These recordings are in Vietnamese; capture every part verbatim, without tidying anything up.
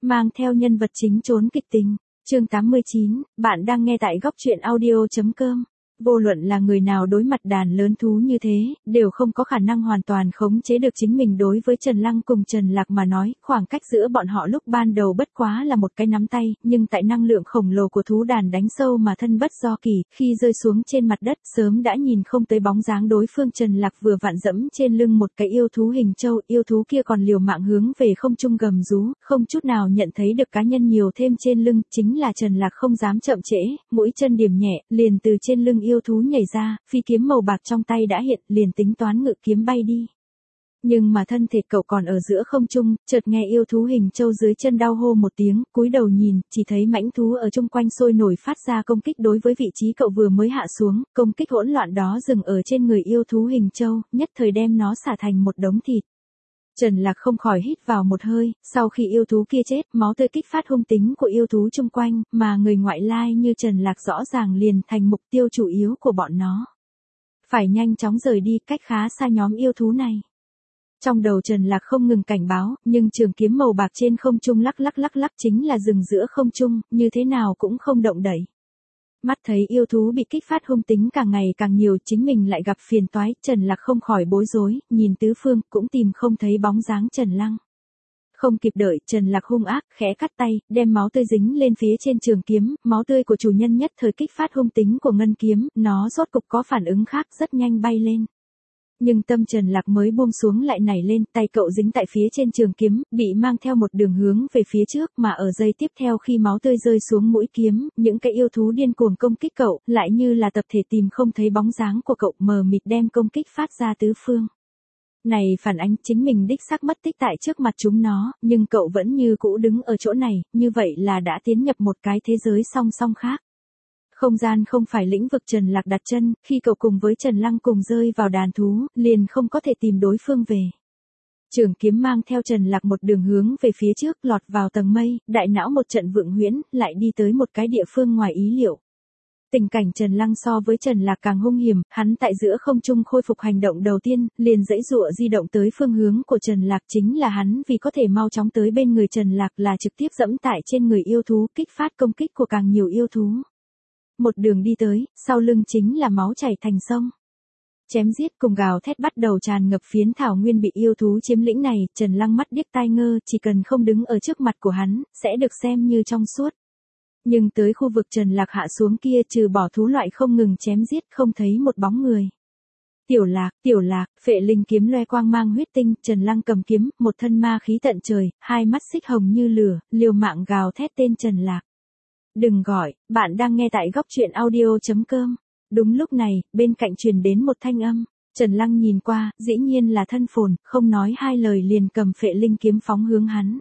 mang theo nhân vật chính trốn kịch tình. Chương tám mươi chín, bạn đang nghe tại góc truyện audio chấm com. Vô luận là người nào đối mặt đàn lớn thú như thế, đều không có khả năng hoàn toàn khống chế được chính mình. Đối với Trần Lăng cùng Trần Lạc mà nói, khoảng cách giữa bọn họ lúc ban đầu bất quá là một cái nắm tay, nhưng tại năng lượng khổng lồ của thú đàn đánh sâu mà thân bất do kỳ, khi rơi xuống trên mặt đất, sớm đã nhìn không tới bóng dáng đối phương. Trần Lạc vừa vặn dẫm trên lưng một cái yêu thú hình trâu, yêu thú kia còn liều mạng hướng về không trung gầm rú, không chút nào nhận thấy được cá nhân nhiều thêm trên lưng, chính là Trần Lạc không dám chậm trễ, mũi chân điểm nhẹ, liền từ trên lưng yêu thú nhảy ra, phi kiếm màu bạc trong tay đã hiện, liền tính toán ngự kiếm bay đi. Nhưng mà thân thể cậu còn ở giữa không trung, chợt nghe yêu thú hình trâu dưới chân đau hô một tiếng, cúi đầu nhìn, chỉ thấy mãnh thú ở chung quanh sôi nổi phát ra công kích đối với vị trí cậu vừa mới hạ xuống, công kích hỗn loạn đó dừng ở trên người yêu thú hình trâu, nhất thời đem nó xả thành một đống thịt. Trần Lạc không khỏi hít vào một hơi, sau khi yêu thú kia chết, máu tươi kích phát hung tính của yêu thú chung quanh, mà người ngoại lai như Trần Lạc rõ ràng liền thành mục tiêu chủ yếu của bọn nó. Phải nhanh chóng rời đi, cách khá xa nhóm yêu thú này. Trong đầu Trần Lạc không ngừng cảnh báo, nhưng trường kiếm màu bạc trên không trung lắc lắc lắc lắc chính là dừng giữa không trung, như thế nào cũng không động đậy. Mắt thấy yêu thú bị kích phát hung tính càng ngày càng nhiều, chính mình lại gặp phiền toái, Trần Lạc không khỏi bối rối, nhìn tứ phương, cũng tìm không thấy bóng dáng Trần Lăng. Không kịp đợi, Trần Lạc hung ác, khẽ cắt tay, đem máu tươi dính lên phía trên trường kiếm, máu tươi của chủ nhân nhất thời kích phát hung tính của ngân kiếm, nó rốt cục có phản ứng khác, rất nhanh bay lên. Nhưng tâm Trần Lạc mới buông xuống lại nảy lên, tay cậu dính tại phía trên trường kiếm, bị mang theo một đường hướng về phía trước, mà ở giây tiếp theo khi máu tươi rơi xuống mũi kiếm, những cái yêu thú điên cuồng công kích cậu, lại như là tập thể tìm không thấy bóng dáng của cậu, mờ mịt đem công kích phát ra tứ phương. Này phản ánh chính mình đích xác mất tích tại trước mặt chúng nó, nhưng cậu vẫn như cũ đứng ở chỗ này, như vậy là đã tiến nhập một cái thế giới song song khác. Không gian không phải lĩnh vực Trần Lạc đặt chân, khi cậu cùng với Trần Lăng cùng rơi vào đàn thú, liền không có thể tìm đối phương về. Trường kiếm mang theo Trần Lạc một đường hướng về phía trước, lọt vào tầng mây, đại não một trận vượng huyễn, lại đi tới một cái địa phương ngoài ý liệu. Tình cảnh Trần Lăng so với Trần Lạc càng hung hiểm, hắn tại giữa không trung khôi phục hành động đầu tiên, liền dãy dụa di động tới phương hướng của Trần Lạc, chính là hắn vì có thể mau chóng tới bên người Trần Lạc là trực tiếp dẫm tại trên người yêu thú, kích phát công kích của càng nhiều yêu thú. Một đường đi tới, sau lưng chính là máu chảy thành sông. Chém giết cùng gào thét bắt đầu tràn ngập phiến thảo nguyên bị yêu thú chiếm lĩnh này, Trần Lăng mắt điếc tai ngơ, chỉ cần không đứng ở trước mặt của hắn, sẽ được xem như trong suốt. Nhưng tới khu vực Trần Lạc hạ xuống kia, trừ bỏ thú loại không ngừng chém giết, không thấy một bóng người. Tiểu Lạc, Tiểu Lạc, phệ linh kiếm loe quang mang huyết tinh, Trần Lăng cầm kiếm, một thân ma khí tận trời, hai mắt xích hồng như lửa, liều mạng gào thét tên Trần Lạc. Đừng gọi, bạn đang nghe tại góc truyện audio chấm com. Đúng lúc này, bên cạnh truyền đến một thanh âm. Trần Lăng nhìn qua, dĩ nhiên là Thân Phồn, không nói hai lời liền cầm phệ linh kiếm phóng hướng hắn.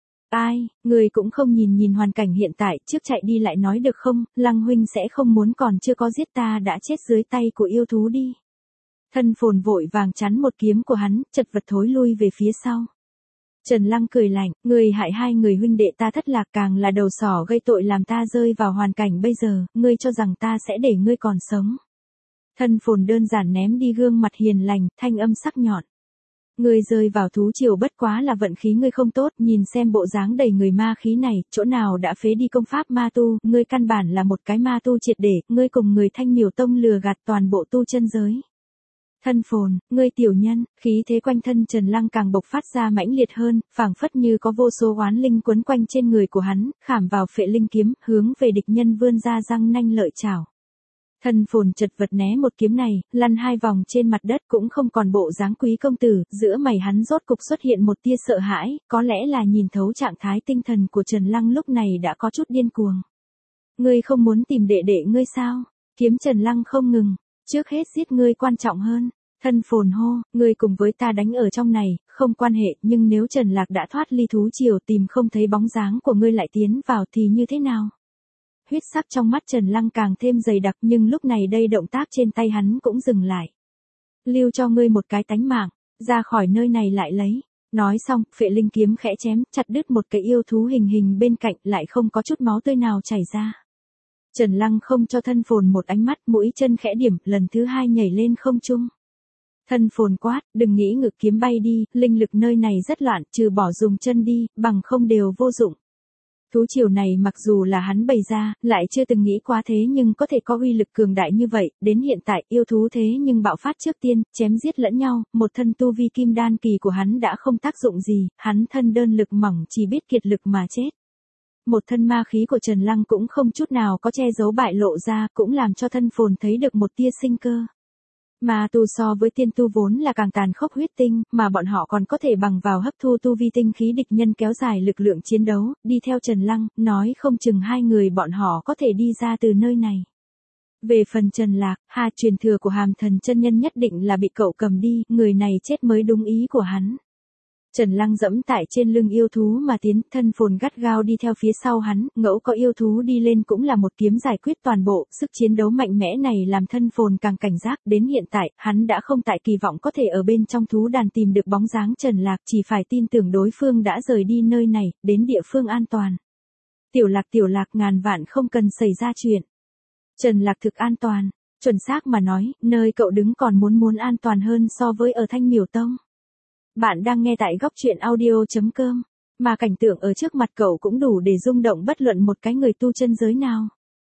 Ai, người cũng không nhìn nhìn hoàn cảnh hiện tại, trước chạy đi lại nói được không, Lăng huynh sẽ không muốn còn chưa có giết ta đã chết dưới tay của yêu thú đi. Thân Phồn vội vàng chắn một kiếm của hắn, chật vật thối lui về phía sau. Trần Lăng cười lạnh, người hại hai người huynh đệ ta thất lạc, càng là đầu sỏ gây tội làm ta rơi vào hoàn cảnh bây giờ, ngươi cho rằng ta sẽ để ngươi còn sống. Thân Phồn đơn giản ném đi gương mặt hiền lành, thanh âm sắc nhọn. Ngươi rơi vào thú triều bất quá là vận khí ngươi không tốt, nhìn xem bộ dáng đầy người ma khí này, chỗ nào đã phế đi công pháp ma tu, ngươi căn bản là một cái ma tu triệt để, ngươi cùng người Thanh Miểu Tông lừa gạt toàn bộ tu chân giới. Thân Phồn, ngươi tiểu nhân, khí thế quanh thân Trần Lăng càng bộc phát ra mãnh liệt hơn, phảng phất như có vô số oán linh quấn quanh trên người của hắn, khảm vào phệ linh kiếm, hướng về địch nhân vươn ra răng nanh lợi chảo. Thân Phồn chật vật né một kiếm này, lăn hai vòng trên mặt đất cũng không còn bộ dáng quý công tử, giữa mày hắn rốt cục xuất hiện một tia sợ hãi, có lẽ là nhìn thấu trạng thái tinh thần của Trần Lăng lúc này đã có chút điên cuồng. Ngươi không muốn tìm đệ đệ ngươi sao? Kiếm Trần Lăng không ngừng. Trước hết giết ngươi quan trọng hơn. Thân Phồn hô, ngươi cùng với ta đánh ở trong này, không quan hệ, nhưng nếu Trần Lạc đã thoát ly thú triều tìm không thấy bóng dáng của ngươi lại tiến vào thì như thế nào? Huyết sắc trong mắt Trần Lăng càng thêm dày đặc, nhưng lúc này đây động tác trên tay hắn cũng dừng lại. Lưu cho ngươi một cái tánh mạng, ra khỏi nơi này lại lấy. Nói xong, phệ linh kiếm khẽ chém, chặt đứt một cái yêu thú hình hình bên cạnh, lại không có chút máu tươi nào chảy ra. Trần Lăng không cho Thân Phồn một ánh mắt, mũi chân khẽ điểm, lần thứ hai nhảy lên không trung. Thân Phồn quát, đừng nghĩ ngự kiếm bay đi, linh lực nơi này rất loạn, trừ bỏ dùng chân đi, bằng không đều vô dụng. Thú triều này mặc dù là hắn bày ra, lại chưa từng nghĩ qua thế nhưng có thể có uy lực cường đại như vậy, đến hiện tại yêu thú thế nhưng bạo phát trước tiên, chém giết lẫn nhau, một thân tu vi kim đan kỳ của hắn đã không tác dụng gì, hắn thân đơn lực mỏng chỉ biết kiệt lực mà chết. Một thân ma khí của Trần Lăng cũng không chút nào có che giấu bại lộ ra, cũng làm cho thân phồn thấy được một tia sinh cơ. Ma tu so với tiên tu vốn là càng tàn khốc huyết tinh, mà bọn họ còn có thể bằng vào hấp thu tu vi tinh khí địch nhân kéo dài lực lượng chiến đấu, đi theo Trần Lăng, nói không chừng hai người bọn họ có thể đi ra từ nơi này. Về phần Trần Lạc, ha truyền thừa của Hàm Thần chân nhân nhất định là bị cậu cầm đi, người này chết mới đúng ý của hắn. Trần Lăng dẫm tại trên lưng yêu thú mà tiến, thân phồn gắt gao đi theo phía sau hắn, ngẫu có yêu thú đi lên cũng là một kiếm giải quyết toàn bộ, sức chiến đấu mạnh mẽ này làm thân phồn càng cảnh giác, đến hiện tại, hắn đã không tại kỳ vọng có thể ở bên trong thú đàn tìm được bóng dáng Trần Lạc, chỉ phải tin tưởng đối phương đã rời đi nơi này, đến địa phương an toàn. Tiểu Lạc tiểu Lạc ngàn vạn không cần xảy ra chuyện. Trần Lạc thực an toàn, chuẩn xác mà nói, nơi cậu đứng còn muốn muốn an toàn hơn so với ở Thanh Miểu Tông. Bạn đang nghe tại góc truyện audio chấm com, mà cảnh tượng ở trước mặt cậu cũng đủ để rung động bất luận một cái người tu chân giới nào.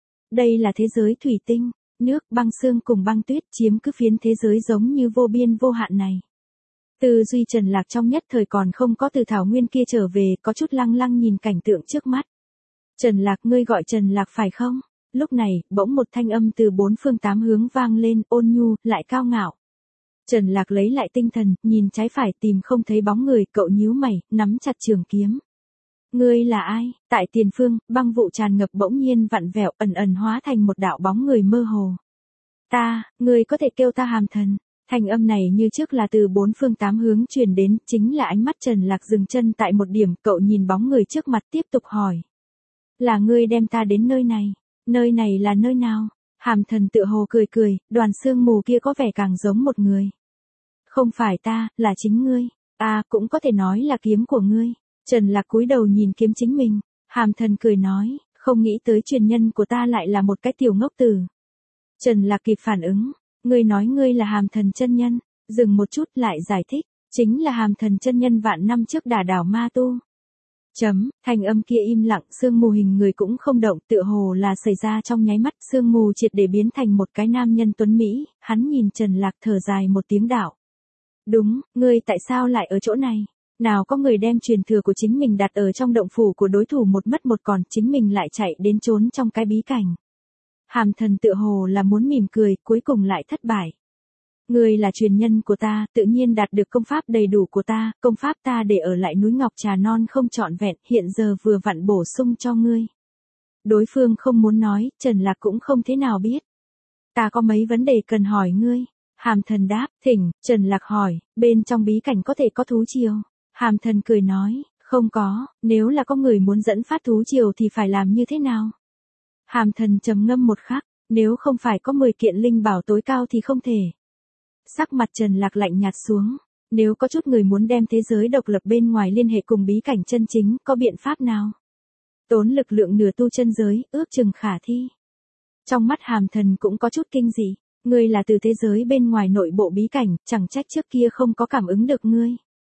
Đây là thế giới thủy tinh, nước, băng xương cùng băng tuyết chiếm cứ phiến thế giới giống như vô biên vô hạn này. Tư duy Trần Lạc trong nhất thời còn không có từ thảo nguyên kia trở về, có chút lăng lăng nhìn cảnh tượng trước mắt. Trần Lạc, ngươi gọi Trần Lạc phải không? Lúc này, bỗng một thanh âm từ bốn phương tám hướng vang lên, ôn nhu, lại cao ngạo. Trần Lạc lấy lại tinh thần, nhìn trái phải tìm không thấy bóng người, cậu nhíu mày, nắm chặt trường kiếm. Ngươi là ai? Tại tiền phương, băng vụ tràn ngập bỗng nhiên vặn vẹo, ẩn ẩn hóa thành một đạo bóng người mơ hồ. Ta, ngươi có thể kêu ta Hàm Thần. Thanh âm này như trước là từ bốn phương tám hướng truyền đến, chính là ánh mắt Trần Lạc dừng chân tại một điểm, cậu nhìn bóng người trước mặt tiếp tục hỏi. Là ngươi đem ta đến nơi này, nơi này là nơi nào? Hàm Thần tựa hồ cười cười, đoàn sương mù kia có vẻ càng giống một người. Không phải ta, là chính ngươi. À, cũng có thể nói là kiếm của ngươi. Trần Lạc cúi đầu nhìn kiếm chính mình. Hàm Thần cười nói, không nghĩ tới truyền nhân của ta lại là một cái tiểu ngốc tử. Trần Lạc kịp phản ứng, ngươi nói ngươi là Hàm Thần chân nhân, dừng một chút lại giải thích, chính là Hàm Thần chân nhân vạn năm trước đả đảo ma tu. Chấm, thanh âm kia im lặng, sương mù hình người cũng không động, tựa hồ là xảy ra trong nháy mắt, sương mù triệt để biến thành một cái nam nhân tuấn Mỹ, hắn nhìn Trần Lạc thở dài một tiếng đạo. Đúng, ngươi tại sao lại ở chỗ này? Nào có người đem truyền thừa của chính mình đặt ở trong động phủ của đối thủ một mất một còn, chính mình lại chạy đến trốn trong cái bí cảnh. Hàm Thần tựa hồ là muốn mỉm cười, cuối cùng lại thất bại. Ngươi là truyền nhân của ta, tự nhiên đạt được công pháp đầy đủ của ta, công pháp ta để ở lại núi Ngọc Trà Non không trọn vẹn, hiện giờ vừa vặn bổ sung cho ngươi. Đối phương không muốn nói, Trần Lạc cũng không thế nào biết. Ta có mấy vấn đề cần hỏi ngươi. Hàm Thần đáp, thỉnh. Trần Lạc hỏi, bên trong bí cảnh có thể có thú triều? Hàm Thần cười nói, không có, nếu là có người muốn dẫn phát thú triều thì phải làm như thế nào? Hàm Thần trầm ngâm một khắc, nếu không phải có mười kiện linh bảo tối cao thì không thể. Sắc mặt Trần Lạc lạnh nhạt xuống, nếu có chút người muốn đem thế giới độc lập bên ngoài liên hệ cùng bí cảnh chân chính, có biện pháp nào? Tốn lực lượng nửa tu chân giới, ước chừng khả thi. Trong mắt Hàm Thần cũng có chút kinh dị, ngươi là từ thế giới bên ngoài nội bộ bí cảnh, chẳng trách trước kia không có cảm ứng được ngươi.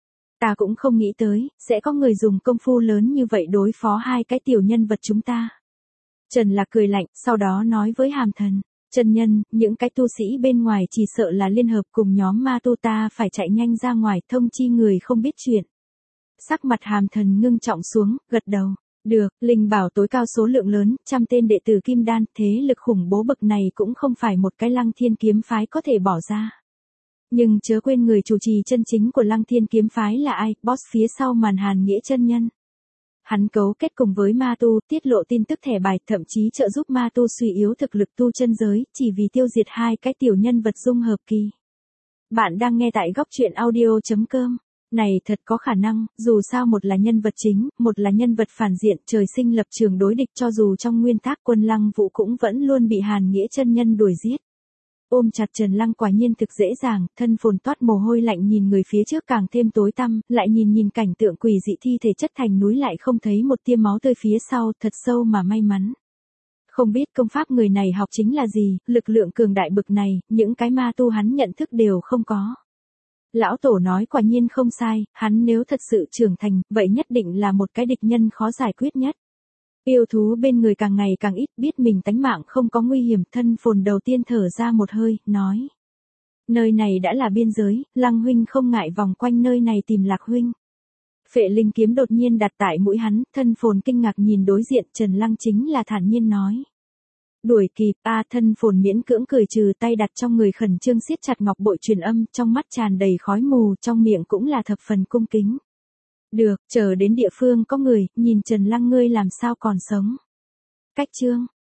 Ta cũng không nghĩ tới, sẽ có người dùng công phu lớn như vậy đối phó hai cái tiểu nhân vật chúng ta. Trần Lạc cười lạnh, sau đó nói với Hàm Thần, chân nhân, những cái tu sĩ bên ngoài chỉ sợ là liên hợp cùng nhóm ma tu, ta phải chạy nhanh ra ngoài thông chi người không biết chuyện. Sắc mặt Hàm Thần ngưng trọng xuống, gật đầu. Được, linh bảo tối cao số lượng lớn, trăm tên đệ tử kim đan, thế lực khủng bố bậc này cũng không phải một cái Lăng Thiên kiếm phái có thể bỏ ra. Nhưng chớ quên người chủ trì chân chính của Lăng Thiên kiếm phái là ai, boss phía sau màn Hàn Nghĩa chân nhân. Hắn cấu kết cùng với ma tu, tiết lộ tin tức thẻ bài, thậm chí trợ giúp ma tu suy yếu thực lực tu chân giới, chỉ vì tiêu diệt hai cái tiểu nhân vật dung hợp kỳ. Bạn đang nghe tại góc truyện audio chấm com. Này thật có khả năng, dù sao một là nhân vật chính, một là nhân vật phản diện, trời sinh lập trường đối địch, cho dù trong nguyên tắc quân Lăng Vũ cũng vẫn luôn bị Hàn Nghĩa chân nhân đuổi giết. Ôm chặt Trần Lăng quả nhiên thực dễ dàng, thân phồn toát mồ hôi lạnh nhìn người phía trước càng thêm tối tăm, lại nhìn nhìn cảnh tượng quỷ dị thi thể chất thành núi lại không thấy một tia máu tươi phía sau, thật sâu mà may mắn. Không biết công pháp người này học chính là gì, lực lượng cường đại bực này, những cái ma tu hắn nhận thức đều không có. Lão Tổ nói quả nhiên không sai, hắn nếu thật sự trưởng thành, vậy nhất định là một cái địch nhân khó giải quyết nhất. Yêu thú bên người càng ngày càng ít, biết mình tánh mạng không có nguy hiểm, thân phồn đầu tiên thở ra một hơi, nói. Nơi này đã là biên giới, Lăng huynh không ngại vòng quanh nơi này tìm Lạc huynh. Phệ linh kiếm đột nhiên đặt tại mũi hắn, thân phồn kinh ngạc nhìn đối diện, Trần Lăng chính là thản nhiên nói. Đuổi kịp, a thân phồn miễn cưỡng cười trừ tay đặt trong người khẩn trương siết chặt ngọc bội truyền âm, trong mắt tràn đầy khói mù, trong miệng cũng là thập phần cung kính. Được, chờ đến địa phương có người, nhìn Trần Lăng ngươi làm sao còn sống. Cách chương.